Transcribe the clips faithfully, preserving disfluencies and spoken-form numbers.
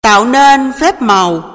tạo nên phép màu.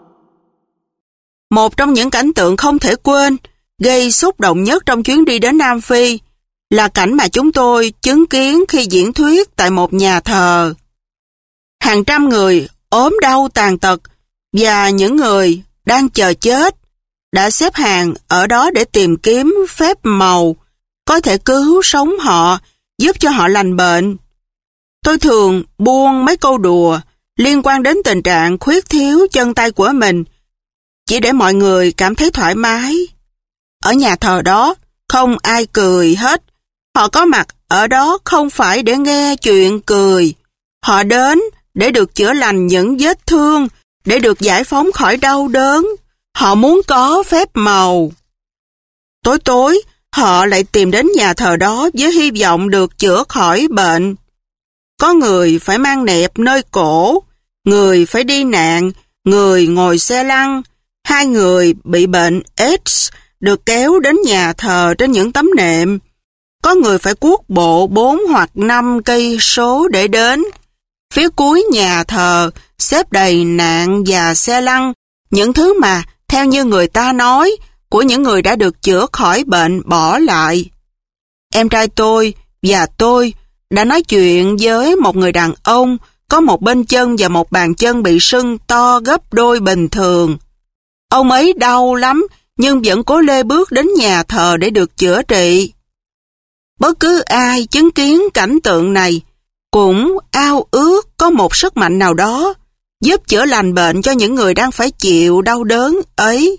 Một trong những cảnh tượng không thể quên, gây xúc động nhất trong chuyến đi đến Nam Phi là cảnh mà chúng tôi chứng kiến khi diễn thuyết tại một nhà thờ. Hàng trăm người ốm đau tàn tật và những người đang chờ chết đã xếp hàng ở đó để tìm kiếm phép màu có thể cứu sống họ, giúp cho họ lành bệnh. Tôi thường buông mấy câu đùa liên quan đến tình trạng khuyết thiếu chân tay của mình, chỉ để mọi người cảm thấy thoải mái. Ở nhà thờ đó, không ai cười hết. Họ có mặt ở đó không phải để nghe chuyện cười. Họ đến để được chữa lành những vết thương, để được giải phóng khỏi đau đớn. Họ muốn có phép màu. Tối tối, họ lại tìm đến nhà thờ đó với hy vọng được chữa khỏi bệnh. Có người phải mang nẹp nơi cổ, người phải đi nạn, người ngồi xe lăn. Hai người bị bệnh AIDS được kéo đến nhà thờ trên những tấm nệm. Có người phải cuốc bộ bốn hoặc năm cây số để đến. Phía cuối nhà thờ xếp đầy nạn và xe lăn, những thứ mà, theo như người ta nói, của những người đã được chữa khỏi bệnh bỏ lại. Em trai tôi và tôi đã nói chuyện với một người đàn ông có một bên chân và một bàn chân bị sưng to gấp đôi bình thường. Ông ấy đau lắm nhưng vẫn cố lê bước đến nhà thờ để được chữa trị. Bất cứ ai chứng kiến cảnh tượng này cũng ao ước có một sức mạnh nào đó giúp chữa lành bệnh cho những người đang phải chịu đau đớn ấy.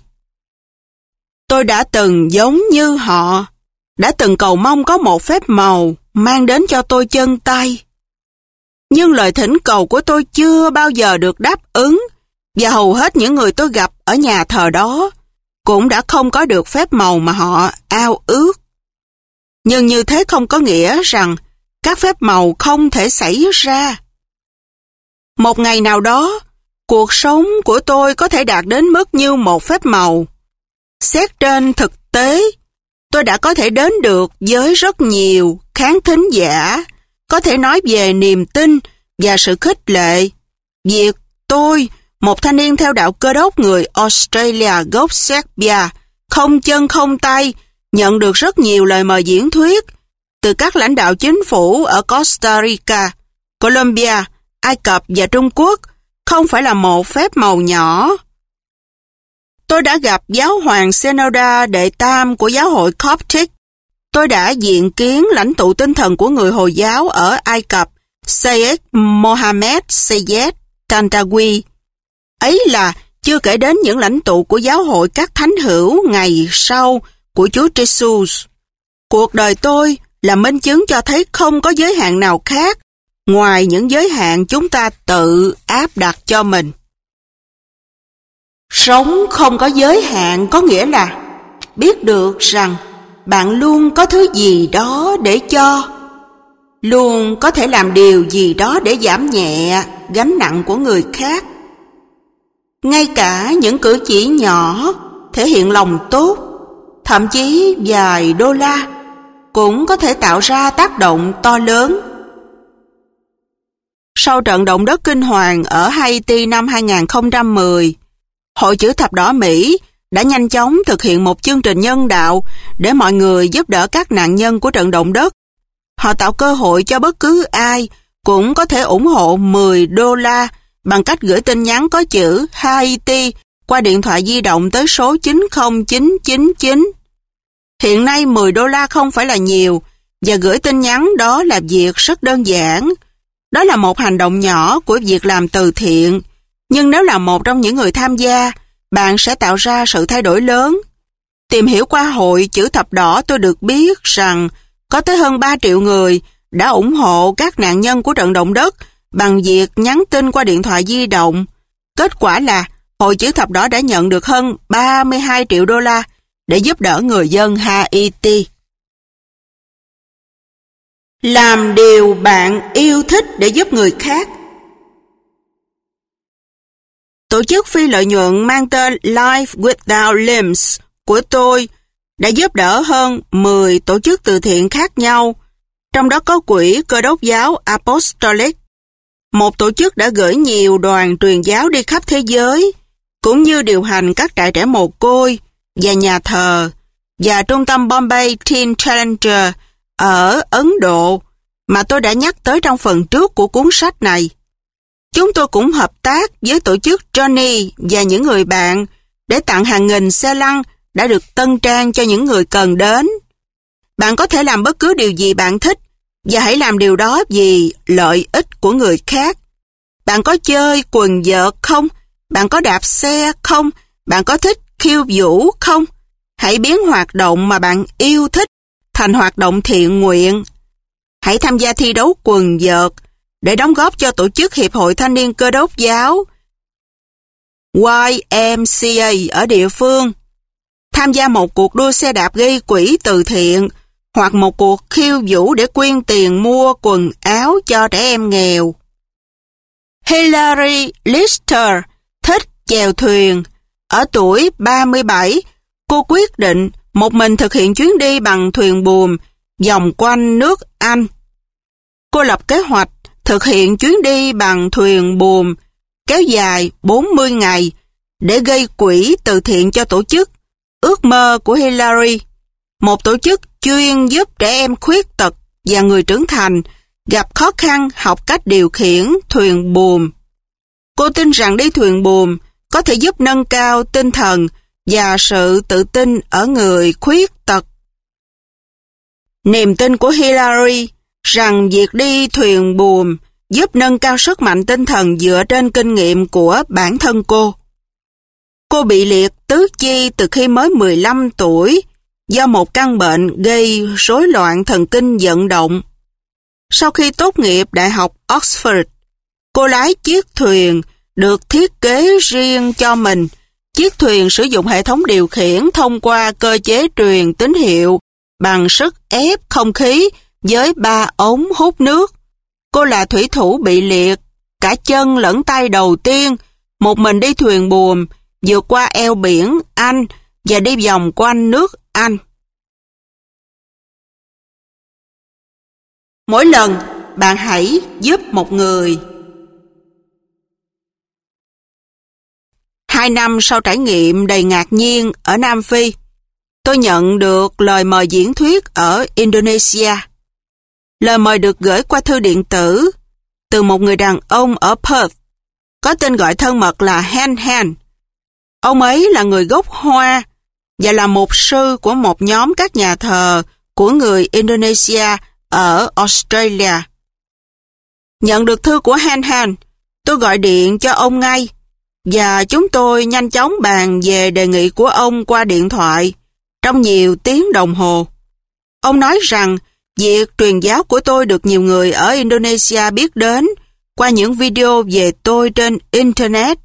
Tôi đã từng giống như họ, đã từng cầu mong có một phép màu mang đến cho tôi chân tay. Nhưng lời thỉnh cầu của tôi chưa bao giờ được đáp ứng, và hầu hết những người tôi gặp ở nhà thờ đó cũng đã không có được phép màu mà họ ao ước. Nhưng như thế không có nghĩa rằng các phép màu không thể xảy ra. Một ngày nào đó, cuộc sống của tôi có thể đạt đến mức như một phép màu. Xét trên thực tế, tôi đã có thể đến được với rất nhiều khán thính giả, có thể nói về niềm tin và sự khích lệ. Việc tôi, một thanh niên theo đạo Cơ đốc người Australia gốc Serbia, không chân không tay, nhận được rất nhiều lời mời diễn thuyết từ các lãnh đạo chính phủ ở Costa Rica, Colombia, Ai Cập và Trung Quốc, không phải là một phép màu nhỏ. Tôi đã gặp giáo hoàng Senoda đệ tam của giáo hội Coptic. Tôi đã diện kiến lãnh tụ tinh thần của người Hồi giáo ở Ai Cập, Sheikh Mohammed Seyed Tantawi. Ấy là chưa kể đến những lãnh tụ của giáo hội các thánh hữu ngày sau của Chúa Jesus. Cuộc đời tôi là minh chứng cho thấy không có giới hạn nào khác ngoài những giới hạn chúng ta tự áp đặt cho mình. Sống không có giới hạn có nghĩa là biết được rằng bạn luôn có thứ gì đó để cho, luôn có thể làm điều gì đó để giảm nhẹ gánh nặng của người khác. Ngay cả những cử chỉ nhỏ thể hiện lòng tốt, thậm chí vài đô la, cũng có thể tạo ra tác động to lớn. Sau trận động đất kinh hoàng ở Haiti năm hai nghìn không trăm mười, Hội Chữ Thập Đỏ Mỹ đã nhanh chóng thực hiện một chương trình nhân đạo để mọi người giúp đỡ các nạn nhân của trận động đất. Họ tạo cơ hội cho bất cứ ai cũng có thể ủng hộ mười đô la bằng cách gửi tin nhắn có chữ Haiti qua điện thoại di động tới số chín không chín chín chín. Hiện nay mười đô la không phải là nhiều, và gửi tin nhắn đó là việc rất đơn giản. Đó là một hành động nhỏ của việc làm từ thiện, nhưng nếu là một trong những người tham gia, bạn sẽ tạo ra sự thay đổi lớn. Tìm hiểu qua Hội Chữ Thập Đỏ, tôi được biết rằng có tới hơn ba triệu người đã ủng hộ các nạn nhân của trận động đất bằng việc nhắn tin qua điện thoại di động. Kết quả là Hội Chữ Thập Đỏ đã nhận được hơn ba mươi hai triệu đô la để giúp đỡ người dân Haiti. Làm điều bạn yêu thích để giúp người khác. Tổ chức phi lợi nhuận mang tên Life Without Limbs của tôi đã giúp đỡ hơn mười tổ chức từ thiện khác nhau, trong đó có quỹ Cơ đốc giáo Apostolic. một tổ chức đã gửi nhiều đoàn truyền giáo đi khắp thế giới, cũng như điều hành các trại trẻ mồ côi và nhà thờ, và trung tâm Bombay Teen Challenger ở Ấn Độ mà tôi đã nhắc tới trong phần trước của cuốn sách này. Chúng tôi cũng hợp tác với tổ chức Johnny và những người bạn để tặng hàng nghìn xe lăn đã được tân trang cho những người cần đến. Bạn có thể làm bất cứ điều gì bạn thích và hãy làm điều đó vì lợi ích của người khác. Bạn có chơi quần vợt không? Bạn có đạp xe không? Bạn có thích khiêu vũ không? Hãy biến hoạt động mà bạn yêu thích thành hoạt động thiện nguyện. Hãy tham gia thi đấu quần vợt để đóng góp cho tổ chức Hiệp hội Thanh niên Cơ đốc giáo Y M C A ở địa phương. Tham gia một cuộc đua xe đạp gây quỹ từ thiện hoặc một cuộc khiêu vũ để quyên tiền mua quần áo cho trẻ em nghèo. Hillary Lister thích chèo thuyền. Ở tuổi ba mươi bảy, cô quyết định một mình thực hiện chuyến đi bằng thuyền buồm vòng quanh nước Anh. Cô lập kế hoạch thực hiện chuyến đi bằng thuyền buồm kéo dài bốn mươi ngày để gây quỹ từ thiện cho tổ chức Ước mơ của Hillary, một tổ chức chuyên giúp trẻ em khuyết tật và người trưởng thành gặp khó khăn học cách điều khiển thuyền buồm. Cô tin rằng đi thuyền buồm có thể giúp nâng cao tinh thần và sự tự tin ở người khuyết tật. Niềm tin của Hillary rằng việc đi thuyền buồm giúp nâng cao sức mạnh tinh thần dựa trên kinh nghiệm của bản thân cô. Cô bị liệt tứ chi từ khi mới mười lăm tuổi do một căn bệnh gây rối loạn thần kinh vận động. Sau khi tốt nghiệp Đại học Oxford, cô lái chiếc thuyền được thiết kế riêng cho mình. Chiếc thuyền sử dụng hệ thống điều khiển thông qua cơ chế truyền tín hiệu bằng sức ép không khí với ba ống hút nước. Cô là thủy thủ bị liệt cả chân lẫn tay đầu tiên, một mình đi thuyền buồm vượt qua eo biển Anh và đi vòng quanh nước Anh. Mỗi lần bạn hãy giúp một người. Hai năm sau trải nghiệm đầy ngạc nhiên ở Nam Phi, tôi nhận được lời mời diễn thuyết ở Indonesia. Lời mời được gửi qua thư điện tử từ một người đàn ông ở Perth, có tên gọi thân mật là Han Han. Ông ấy là người gốc Hoa và là mục sư của một nhóm các nhà thờ của người Indonesia ở Australia. Nhận được thư của Han Han, tôi gọi điện cho ông ngay và chúng tôi nhanh chóng bàn về đề nghị của ông qua điện thoại trong nhiều tiếng đồng hồ. Ông nói rằng việc truyền giáo của tôi được nhiều người ở Indonesia biết đến qua những video về tôi trên Internet.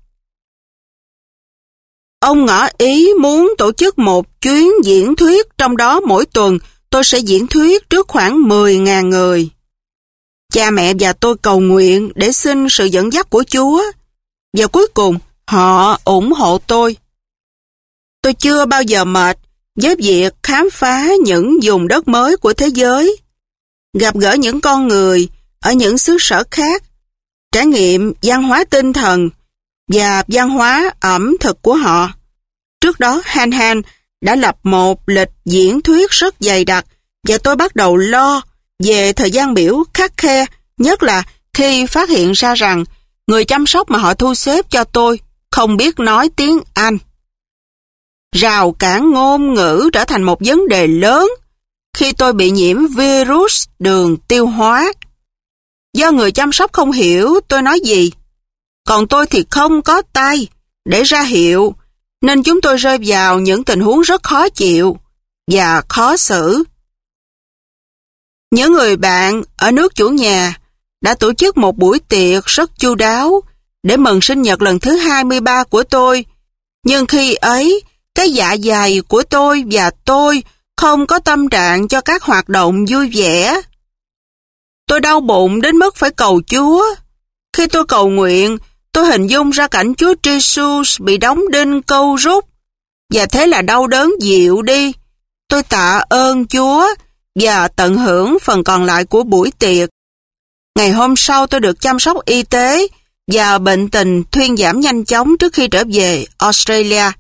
Ông ngỏ ý muốn tổ chức một chuyến diễn thuyết, trong đó mỗi tuần tôi sẽ diễn thuyết trước khoảng mười nghìn người. Cha mẹ và tôi cầu nguyện để xin sự dẫn dắt của Chúa, và cuối cùng họ ủng hộ tôi. Tôi chưa bao giờ mệt với việc khám phá những vùng đất mới của thế giới, gặp gỡ những con người ở những xứ sở khác, trải nghiệm văn hóa tinh thần và văn hóa ẩm thực của họ. Trước đó, Han Han đã lập một lịch diễn thuyết rất dày đặc và tôi bắt đầu lo về thời gian biểu khắt khe, nhất là khi phát hiện ra rằng người chăm sóc mà họ thu xếp cho tôi không biết nói tiếng Anh. Rào cản ngôn ngữ trở thành một vấn đề lớn khi tôi bị nhiễm virus đường tiêu hóa. Do người chăm sóc không hiểu tôi nói gì, còn tôi thì không có tay để ra hiệu, nên chúng tôi rơi vào những tình huống rất khó chịu và khó xử. Những người bạn ở nước chủ nhà đã tổ chức một buổi tiệc rất chu đáo để mừng sinh nhật lần thứ hai mươi ba của tôi, nhưng khi ấy, cái dạ dày của tôi và tôi không có tâm trạng cho các hoạt động vui vẻ. Tôi đau bụng đến mức phải cầu Chúa. Khi tôi cầu nguyện, tôi hình dung ra cảnh Chúa Jesus bị đóng đinh câu rút, và thế là đau đớn dịu đi. Tôi tạ ơn Chúa và tận hưởng phần còn lại của buổi tiệc. Ngày hôm sau tôi được chăm sóc y tế và bệnh tình thuyên giảm nhanh chóng trước khi trở về Australia.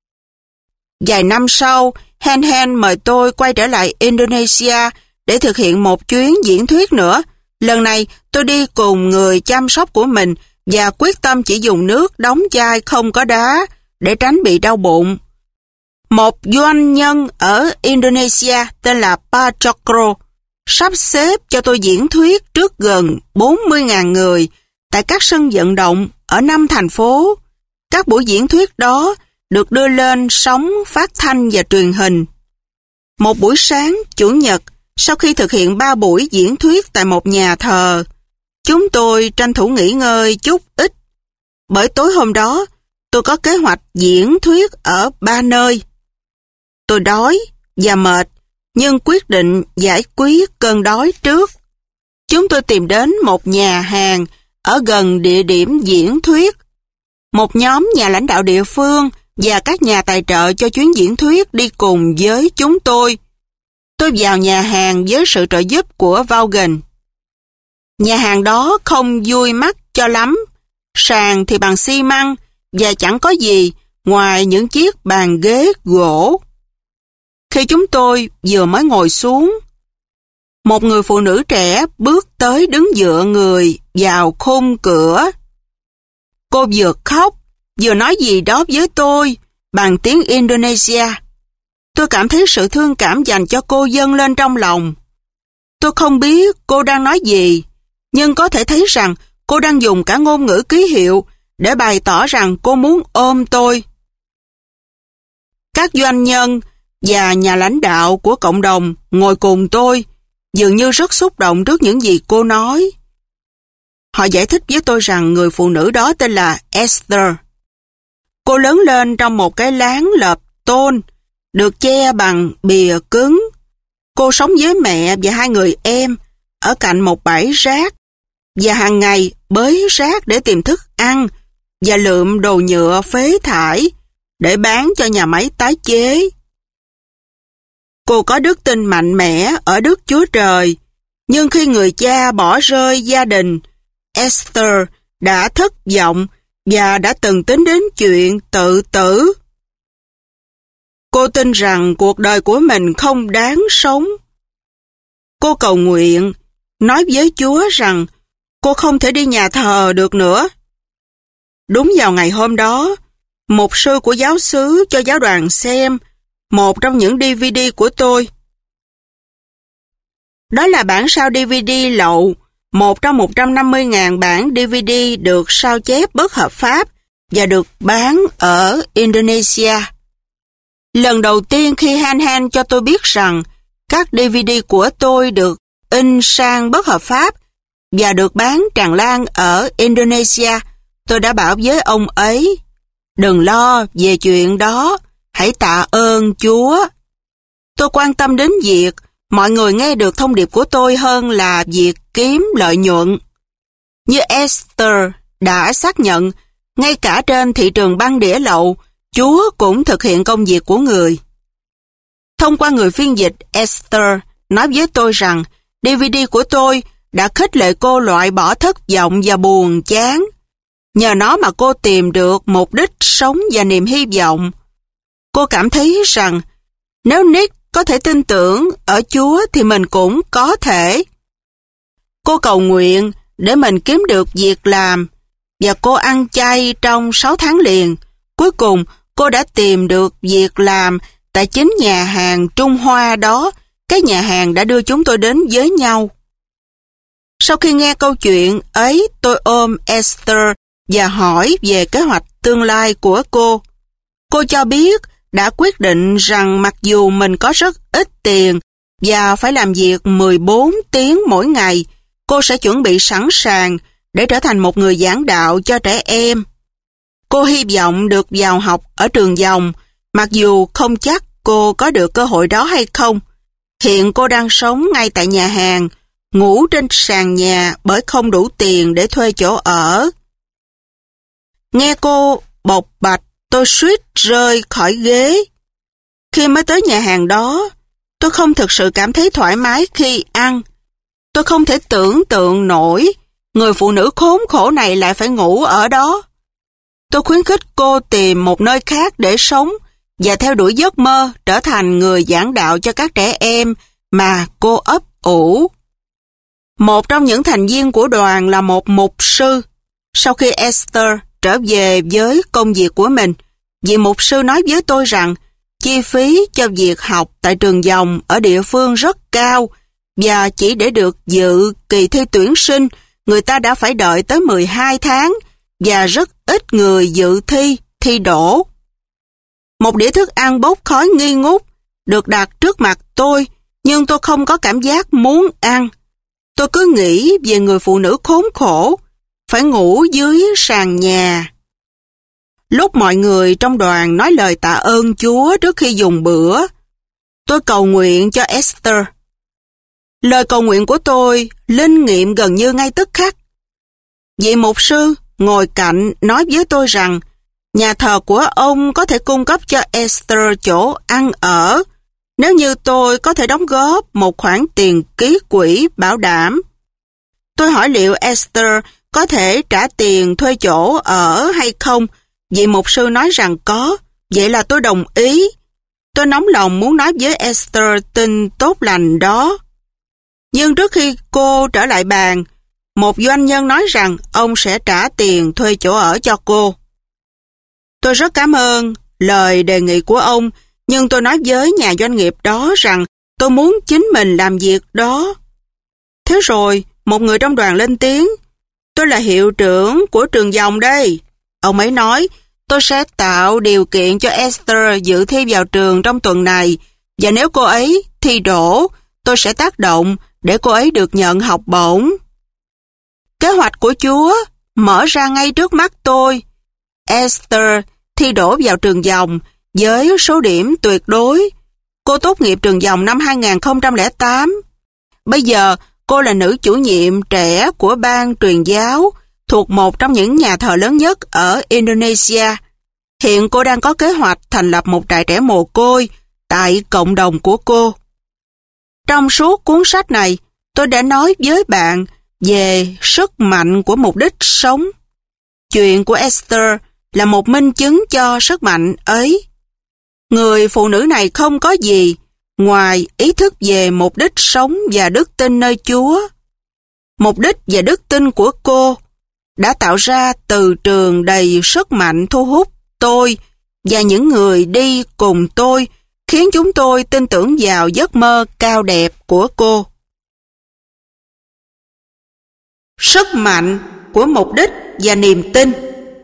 Vài năm sau, Hen Hen mời tôi quay trở lại Indonesia để thực hiện một chuyến diễn thuyết nữa. Lần này tôi đi cùng người chăm sóc của mình và quyết tâm chỉ dùng nước đóng chai không có đá để tránh bị đau bụng. Một doanh nhân ở Indonesia tên là Pa Chokro sắp xếp cho tôi diễn thuyết trước gần bốn mươi nghìn người tại các sân vận động ở năm thành phố. Các buổi diễn thuyết đó được đưa lên sóng phát thanh và truyền hình. Một buổi sáng Chủ nhật, sau khi thực hiện ba buổi diễn thuyết tại một nhà thờ, chúng tôi tranh thủ nghỉ ngơi chút ít. Bởi tối hôm đó, tôi có kế hoạch diễn thuyết ở ba nơi. Tôi đói và mệt, nhưng quyết định giải quyết cơn đói trước. Chúng tôi tìm đến một nhà hàng ở gần địa điểm diễn thuyết. Một nhóm nhà lãnh đạo địa phương và các nhà tài trợ cho chuyến diễn thuyết đi cùng với chúng tôi. Tôi vào nhà hàng với sự trợ giúp của Vaughan. Nhà hàng đó không vui mắt cho lắm. Sàn thì bằng xi măng và chẳng có gì ngoài những chiếc bàn ghế gỗ. Khi chúng tôi vừa mới ngồi xuống, một người phụ nữ trẻ bước tới đứng dựa người vào khung cửa. Cô vừa khóc, vừa nói gì đó với tôi bằng tiếng Indonesia. Tôi cảm thấy sự thương cảm dành cho cô dâng lên trong lòng. Tôi không biết cô đang nói gì, nhưng có thể thấy rằng cô đang dùng cả ngôn ngữ ký hiệu để bày tỏ rằng cô muốn ôm tôi. Các doanh nhân và nhà lãnh đạo của cộng đồng ngồi cùng tôi, dường như rất xúc động trước những gì cô nói. Họ giải thích với tôi rằng người phụ nữ đó tên là Esther. Cô lớn lên trong một cái lán lợp tôn, được che bằng bìa cứng. Cô sống với mẹ và hai người em ở cạnh một bãi rác, và hàng ngày bới rác để tìm thức ăn và lượm đồ nhựa phế thải để bán cho nhà máy tái chế. Cô có đức tin mạnh mẽ ở Đức Chúa Trời, nhưng khi người cha bỏ rơi gia đình, Esther đã thất vọng và đã từng tính đến chuyện tự tử. Cô tin rằng cuộc đời của mình không đáng sống. Cô cầu nguyện, nói với Chúa rằng cô không thể đi nhà thờ được nữa. Đúng vào ngày hôm đó, mục sư của giáo xứ cho giáo đoàn xem một trong những đê vê đê của tôi. Đó là bản sao đê vê đê lậu, một trong một trăm năm mươi nghìn bản đê vê đê được sao chép bất hợp pháp và được bán ở Indonesia. Lần đầu tiên khi Han Han cho tôi biết rằng các đê vê đê của tôi được in sang bất hợp pháp và được bán tràn lan ở Indonesia, tôi đã bảo với ông ấy, đừng lo về chuyện đó, hãy tạ ơn Chúa. Tôi quan tâm đến việc mọi người nghe được thông điệp của tôi hơn là việc kiếm lợi nhuận. Như Esther đã xác nhận, ngay cả trên thị trường băng đĩa lậu, Chúa cũng thực hiện công việc của người. Thông qua người phiên dịch, Esther nói với tôi rằng đê vê đê của tôi đã khích lệ cô loại bỏ thất vọng và buồn chán. Nhờ nó mà cô tìm được mục đích sống và niềm hy vọng. Cô cảm thấy rằng nếu Nick có thể tin tưởng ở Chúa thì mình cũng có thể. Cô cầu nguyện để mình kiếm được việc làm và cô ăn chay trong sáu tháng liền. Cuối cùng cô đã tìm được việc làm tại chính nhà hàng Trung Hoa đó, cái nhà hàng đã đưa chúng tôi đến với nhau. Sau khi nghe câu chuyện ấy, tôi ôm Esther và hỏi về kế hoạch tương lai của cô. Cô cho biết đã quyết định rằng mặc dù mình có rất ít tiền và phải làm việc mười bốn tiếng mỗi ngày, cô sẽ chuẩn bị sẵn sàng để trở thành một người giảng đạo cho trẻ em. Cô hy vọng được vào học ở trường dòng, mặc dù không chắc cô có được cơ hội đó hay không. Hiện cô đang sống ngay tại nhà hàng, ngủ trên sàn nhà bởi không đủ tiền để thuê chỗ ở. Nghe cô bộc bạch, tôi suýt rơi khỏi ghế. Khi mới tới nhà hàng đó, tôi không thực sự cảm thấy thoải mái khi ăn. Tôi không thể tưởng tượng nổi người phụ nữ khốn khổ này lại phải ngủ ở đó. Tôi khuyến khích cô tìm một nơi khác để sống và theo đuổi giấc mơ trở thành người giảng đạo cho các trẻ em mà cô ấp ủ. Một trong những thành viên của đoàn là một mục sư. Sau khi Esther trở về với công việc của mình, vị mục sư nói với tôi rằng chi phí cho việc học tại trường dòng ở địa phương rất cao và chỉ để được dự kỳ thi tuyển sinh, người ta đã phải đợi tới mười hai tháng và rất ít người dự thi, thi đỗ. Một đĩa thức ăn bốc khói nghi ngút được đặt trước mặt tôi, nhưng tôi không có cảm giác muốn ăn. Tôi cứ nghĩ về người phụ nữ khốn khổ, phải ngủ dưới sàn nhà. Lúc mọi người trong đoàn nói lời tạ ơn Chúa trước khi dùng bữa, tôi cầu nguyện cho Esther. Lời cầu nguyện của tôi linh nghiệm gần như ngay tức khắc. Vị mục sư ngồi cạnh nói với tôi rằng nhà thờ của ông có thể cung cấp cho Esther chỗ ăn ở nếu như tôi có thể đóng góp một khoản tiền ký quỹ bảo đảm. Tôi hỏi liệu Esther có thể trả tiền thuê chỗ ở hay không. Vị mục sư nói rằng có, vậy là tôi đồng ý. Tôi nóng lòng muốn nói với Esther tin tốt lành đó. Nhưng trước khi cô trở lại bàn, một doanh nhân nói rằng ông sẽ trả tiền thuê chỗ ở cho cô. Tôi rất cảm ơn lời đề nghị của ông, nhưng tôi nói với nhà doanh nghiệp đó rằng tôi muốn chính mình làm việc đó. Thế rồi, một người trong đoàn lên tiếng, tôi là hiệu trưởng của trường dòng đây. Ông ấy nói, tôi sẽ tạo điều kiện cho Esther dự thi vào trường trong tuần này, và nếu cô ấy thi đỗ, tôi sẽ tác động để cô ấy được nhận học bổng. Kế hoạch của Chúa mở ra ngay trước mắt tôi. Esther thi đỗ vào trường dòng với số điểm tuyệt đối. Cô tốt nghiệp trường dòng năm hai nghìn không trăm lẻ tám. Bây giờ, cô là nữ chủ nhiệm trẻ của ban truyền giáo thuộc một trong những nhà thờ lớn nhất ở Indonesia. Hiện cô đang có kế hoạch thành lập một trại trẻ mồ côi tại cộng đồng của cô. Trong suốt cuốn sách này, tôi đã nói với bạn về sức mạnh của mục đích sống. Chuyện của Esther là một minh chứng cho sức mạnh ấy. Người phụ nữ này không có gì ngoài ý thức về mục đích sống và đức tin nơi Chúa. Mục đích và đức tin của cô đã tạo ra từ trường đầy sức mạnh thu hút tôi và những người đi cùng tôi, khiến chúng tôi tin tưởng vào giấc mơ cao đẹp của cô. Sức mạnh của mục đích và niềm tin.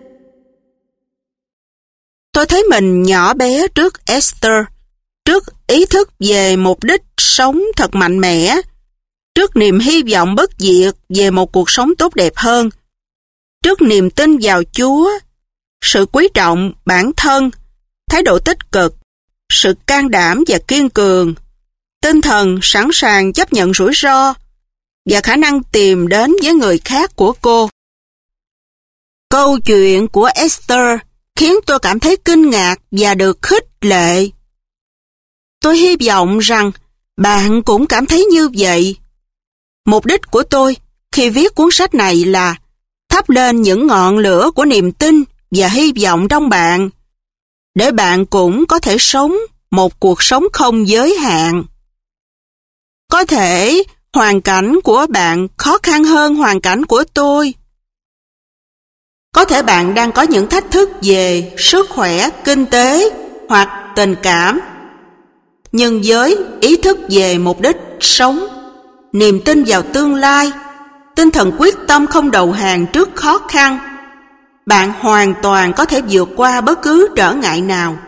Tôi thấy mình nhỏ bé trước Esther, trước ý thức về mục đích sống thật mạnh mẽ, trước niềm hy vọng bất diệt về một cuộc sống tốt đẹp hơn, trước niềm tin vào Chúa, sự quý trọng bản thân, thái độ tích cực, sự can đảm và kiên cường, tinh thần sẵn sàng chấp nhận rủi ro và khả năng tìm đến với người khác của cô. Câu chuyện của Esther khiến tôi cảm thấy kinh ngạc và được khích lệ. Tôi hy vọng rằng bạn cũng cảm thấy như vậy. Mục đích của tôi khi viết cuốn sách này là thắp lên những ngọn lửa của niềm tin và hy vọng trong bạn, để bạn cũng có thể sống một cuộc sống không giới hạn. Có thể hoàn cảnh của bạn khó khăn hơn hoàn cảnh của tôi. Có thể bạn đang có những thách thức về sức khỏe, kinh tế hoặc tình cảm. Nhưng với ý thức về mục đích sống, niềm tin vào tương lai, tinh thần quyết tâm không đầu hàng trước khó khăn, bạn hoàn toàn có thể vượt qua bất cứ trở ngại nào.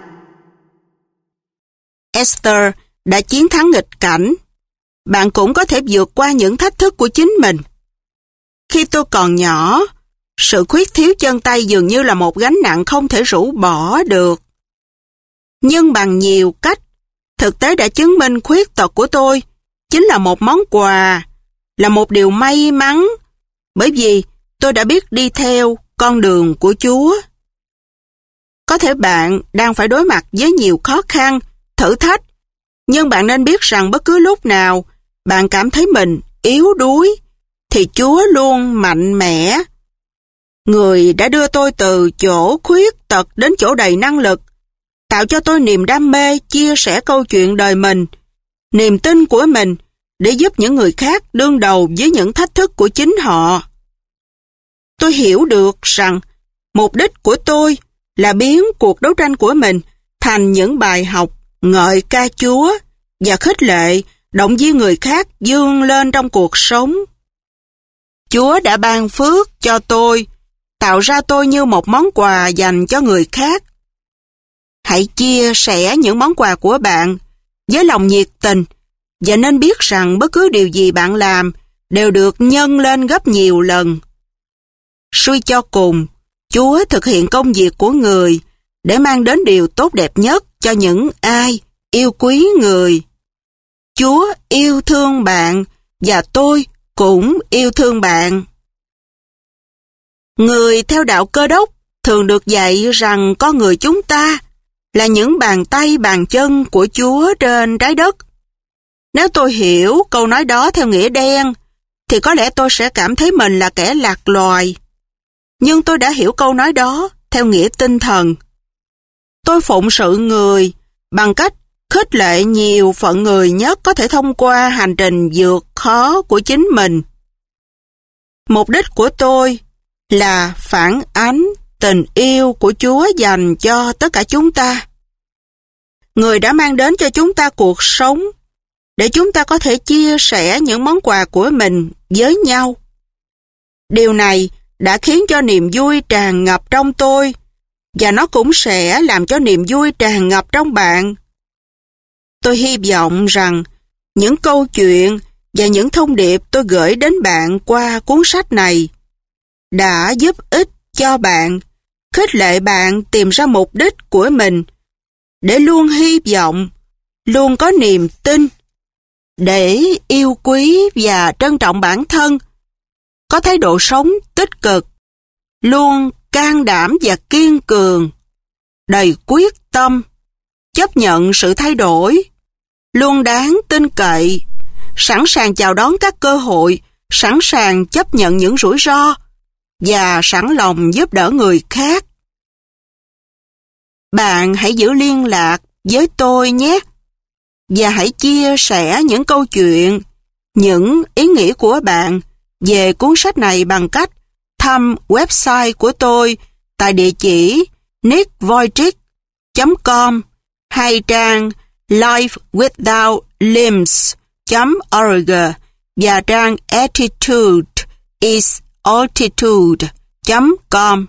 Esther đã chiến thắng nghịch cảnh. Bạn cũng có thể vượt qua những thách thức của chính mình. Khi tôi còn nhỏ, sự khuyết thiếu chân tay dường như là một gánh nặng không thể rũ bỏ được. Nhưng bằng nhiều cách, thực tế đã chứng minh khuyết tật của tôi chính là một món quà, là một điều may mắn, bởi vì tôi đã biết đi theo con đường của Chúa. Có thể bạn đang phải đối mặt với nhiều khó khăn, thử thách, nhưng bạn nên biết rằng bất cứ lúc nào bạn cảm thấy mình yếu đuối, thì Chúa luôn mạnh mẽ. Người đã đưa tôi từ chỗ khuyết tật đến chỗ đầy năng lực, tạo cho tôi niềm đam mê chia sẻ câu chuyện đời mình, niềm tin của mình để giúp những người khác đương đầu với những thách thức của chính họ. Tôi hiểu được rằng mục đích của tôi là biến cuộc đấu tranh của mình thành những bài học ngợi ca Chúa và khích lệ, động viên người khác vươn lên trong cuộc sống. Chúa đã ban phước cho tôi, tạo ra tôi như một món quà dành cho người khác. Hãy chia sẻ những món quà của bạn với lòng nhiệt tình và nên biết rằng bất cứ điều gì bạn làm đều được nhân lên gấp nhiều lần. Suy cho cùng, Chúa thực hiện công việc của người để mang đến điều tốt đẹp nhất cho những ai yêu quý người. Chúa yêu thương bạn và tôi cũng yêu thương bạn. Người theo đạo Cơ Đốc thường được dạy rằng con người chúng ta là những bàn tay bàn chân của Chúa trên trái đất. Nếu tôi hiểu câu nói đó theo nghĩa đen, thì có lẽ tôi sẽ cảm thấy mình là kẻ lạc loài. Nhưng tôi đã hiểu câu nói đó theo nghĩa tinh thần. Tôi phụng sự người bằng cách khích lệ nhiều phận người nhất có thể thông qua hành trình vượt khó của chính mình. Mục đích của tôi là phản ánh tình yêu của Chúa dành cho tất cả chúng ta. Người đã mang đến cho chúng ta cuộc sống để chúng ta có thể chia sẻ những món quà của mình với nhau. Điều này đã khiến cho niềm vui tràn ngập trong tôi, và nó cũng sẽ làm cho niềm vui tràn ngập trong bạn. Tôi hy vọng rằng những câu chuyện và những thông điệp tôi gửi đến bạn qua cuốn sách này đã giúp ích cho bạn, khích lệ bạn tìm ra mục đích của mình, để luôn hy vọng, luôn có niềm tin, để yêu quý và trân trọng bản thân, có thái độ sống tích cực, luôn can đảm và kiên cường, đầy quyết tâm, chấp nhận sự thay đổi, luôn đáng tin cậy, sẵn sàng chào đón các cơ hội, sẵn sàng chấp nhận những rủi ro và sẵn lòng giúp đỡ người khác. Bạn hãy giữ liên lạc với tôi nhé, và hãy chia sẻ những câu chuyện, những ý nghĩ của bạn về cuốn sách này bằng cách thăm website của tôi tại địa chỉ nick vujicic chấm com hay trang life without limbs chấm org và trang attitude is altitude chấm com.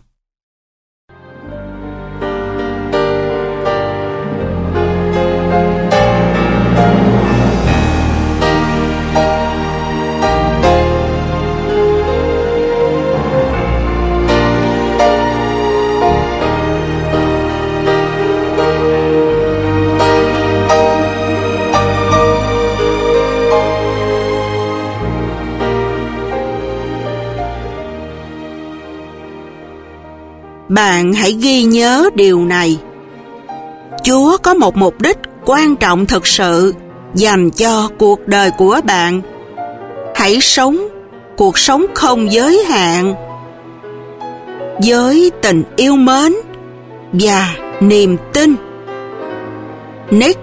Bạn hãy ghi nhớ điều này. Chúa có một mục đích quan trọng thực sự dành cho cuộc đời của bạn. Hãy sống cuộc sống không giới hạn, với tình yêu mến và niềm tin. Nick.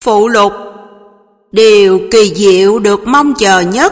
Phụ lục. Điều kỳ diệu được mong chờ nhất.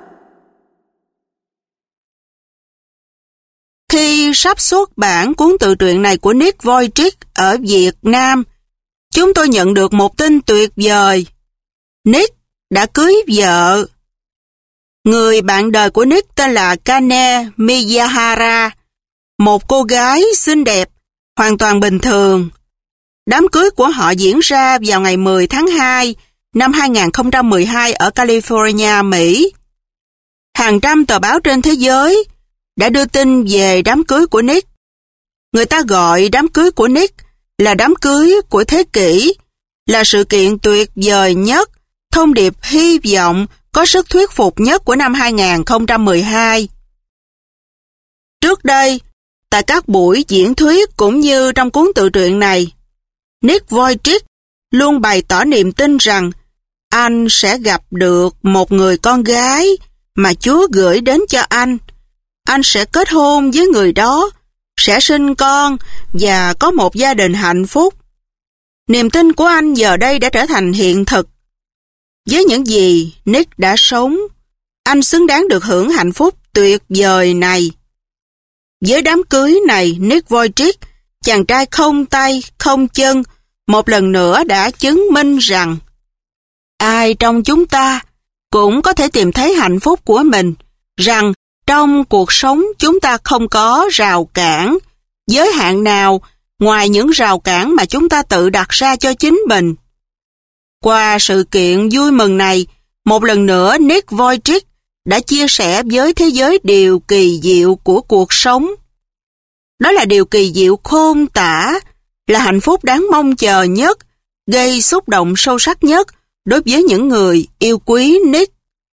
Khi sắp xuất bản cuốn tự truyện này của Nick Vujicic ở Việt Nam, chúng tôi nhận được một tin tuyệt vời. Nick đã cưới vợ. Người bạn đời của Nick tên là Kane Miyahara, một cô gái xinh đẹp, hoàn toàn bình thường. Đám cưới của họ diễn ra vào ngày mười tháng hai năm hai nghìn không trăm mười hai ở California, Mỹ. Hàng trăm tờ báo trên thế giới đã đưa tin về đám cưới của Nick. Người ta gọi đám cưới của Nick là đám cưới của thế kỷ, là sự kiện tuyệt vời nhất, thông điệp hy vọng có sức thuyết phục nhất của năm hai nghìn không trăm mười hai. Trước đây, tại các buổi diễn thuyết cũng như trong cuốn tự truyện này, Nick Vujicic luôn bày tỏ niềm tin rằng anh sẽ gặp được một người con gái mà Chúa gửi đến cho anh. Anh sẽ kết hôn với người đó, sẽ sinh con và có một gia đình hạnh phúc. Niềm tin của anh giờ đây đã trở thành hiện thực. Với những gì Nick đã sống, anh xứng đáng được hưởng hạnh phúc tuyệt vời này. Với đám cưới này, Nick Vujicic, chàng trai không tay, không chân, một lần nữa đã chứng minh rằng ai trong chúng ta cũng có thể tìm thấy hạnh phúc của mình, rằng trong cuộc sống chúng ta không có rào cản, giới hạn nào ngoài những rào cản mà chúng ta tự đặt ra cho chính mình. Qua sự kiện vui mừng này, một lần nữa Nick Vujicic đã chia sẻ với thế giới điều kỳ diệu của cuộc sống. Đó là điều kỳ diệu khôn tả, là hạnh phúc đáng mong chờ nhất, gây xúc động sâu sắc nhất đối với những người yêu quý Nick.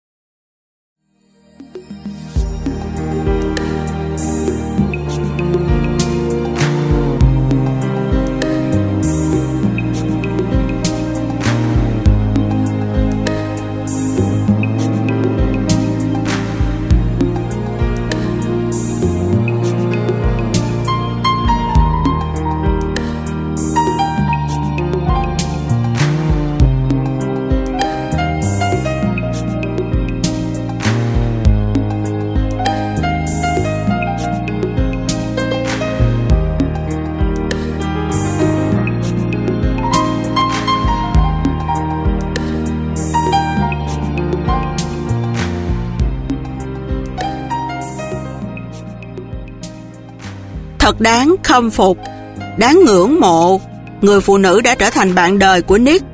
Thật đáng khâm phục, đáng ngưỡng mộ, người phụ nữ đã trở thành bạn đời của Nick.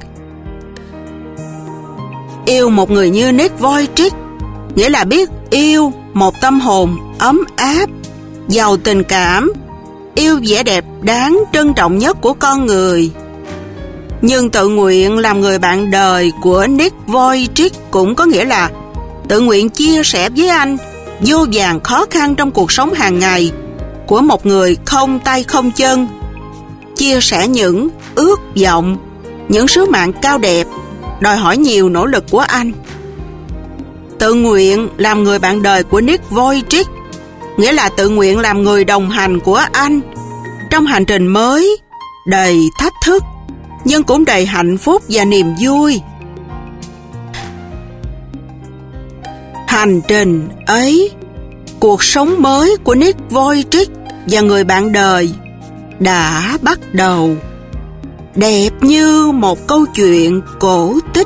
Yêu một người như Nick Vujicic nghĩa là biết yêu một tâm hồn ấm áp, giàu tình cảm, yêu vẻ đẹp đáng trân trọng nhất của con người. Nhưng tự nguyện làm người bạn đời của Nick Vujicic cũng có nghĩa là tự nguyện chia sẻ với anh vô vàn khó khăn trong cuộc sống hàng ngày của một người không tay không chân, chia sẻ những ước vọng, những sứ mạng cao đẹp, đòi hỏi nhiều nỗ lực của anh. Tự nguyện làm người bạn đời của Nick Vujicic nghĩa là tự nguyện làm người đồng hành của anh trong hành trình mới, đầy thách thức, nhưng cũng đầy hạnh phúc và niềm vui. Hành trình ấy, cuộc sống mới của Nick Vujicic và người bạn đời đã bắt đầu, đẹp như một câu chuyện cổ tích.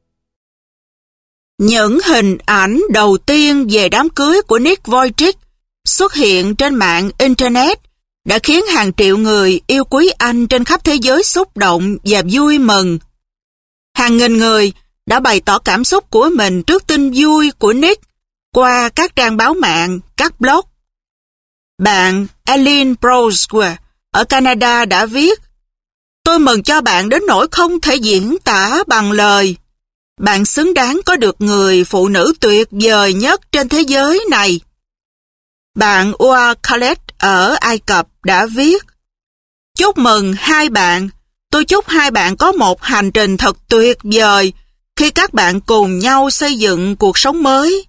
Những hình ảnh đầu tiên về đám cưới của Nick Vujicic xuất hiện trên mạng Internet đã khiến hàng triệu người yêu quý anh trên khắp thế giới xúc động và vui mừng. Hàng nghìn người đã bày tỏ cảm xúc của mình trước tin vui của Nick qua các trang báo mạng, các blog. Bạn Eileen Broswer ở Canada đã viết: "Tôi mừng cho bạn đến nỗi không thể diễn tả bằng lời. Bạn xứng đáng có được người phụ nữ tuyệt vời nhất trên thế giới này." Bạn Ua Khaled ở Ai Cập đã viết: "Chúc mừng hai bạn. Tôi chúc hai bạn có một hành trình thật tuyệt vời khi các bạn cùng nhau xây dựng cuộc sống mới."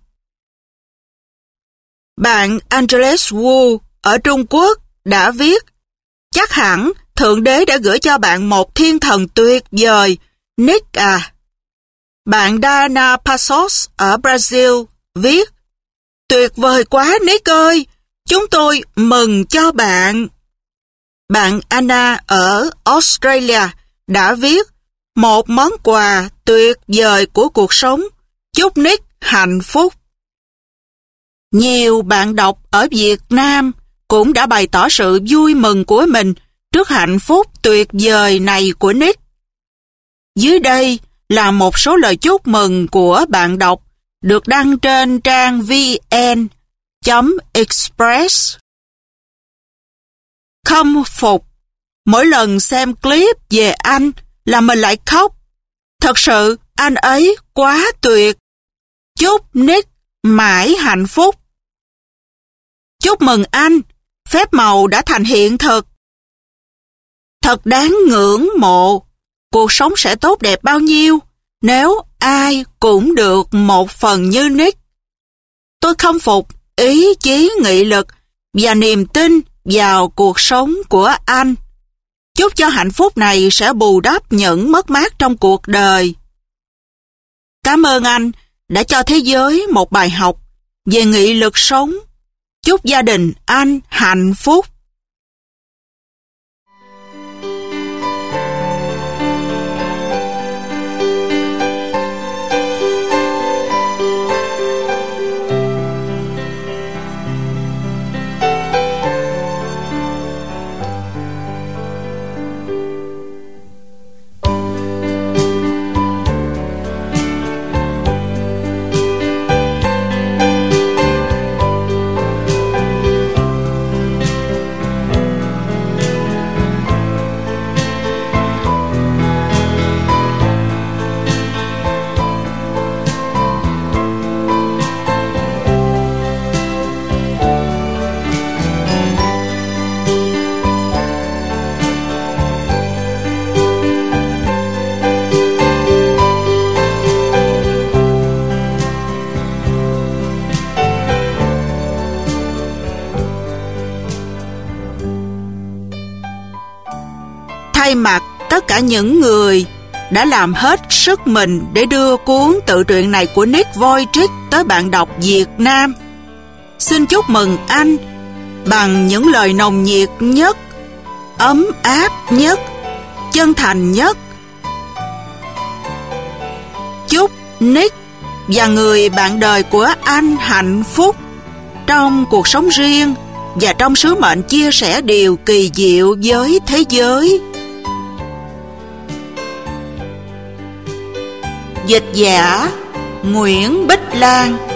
Bạn Angeles Wu ở Trung Quốc đã viết: "Chắc hẳn Thượng Đế đã gửi cho bạn một thiên thần tuyệt vời, Nick à." Bạn Dana Passos ở Brazil viết: "Tuyệt vời quá Nick ơi, chúng tôi mừng cho bạn." Bạn Anna ở Australia đã viết: "Một món quà tuyệt vời của cuộc sống, chúc Nick hạnh phúc." Nhiều bạn đọc ở Việt Nam cũng đã bày tỏ sự vui mừng của mình trước hạnh phúc tuyệt vời này của Nick. Dưới đây là một số lời chúc mừng của bạn đọc được đăng trên trang vn chấm express. Khâm phục. Mỗi lần xem clip về anh là mình lại khóc. Thật sự anh ấy quá tuyệt. Chúc Nick mãi hạnh phúc. Chúc mừng anh, phép màu đã thành hiện thực. Thật đáng ngưỡng mộ. Cuộc sống sẽ tốt đẹp bao nhiêu nếu ai cũng được một phần như Nick. Tôi khâm phục ý chí nghị lực và niềm tin vào cuộc sống của anh. Chúc cho hạnh phúc này sẽ bù đắp những mất mát trong cuộc đời. Cảm ơn anh đã cho thế giới một bài học về nghị lực sống. Chúc gia đình anh hạnh phúc. Thay mặt tất cả những người đã làm hết sức mình để đưa cuốn tự truyện này của Nick Vujicic tới bạn đọc Việt Nam, xin chúc mừng anh bằng những lời nồng nhiệt nhất, ấm áp nhất, chân thành nhất. Chúc Nick và người bạn đời của anh hạnh phúc trong cuộc sống riêng và trong sứ mệnh chia sẻ điều kỳ diệu với thế giới. Dịch giả Nguyễn Bích Lan.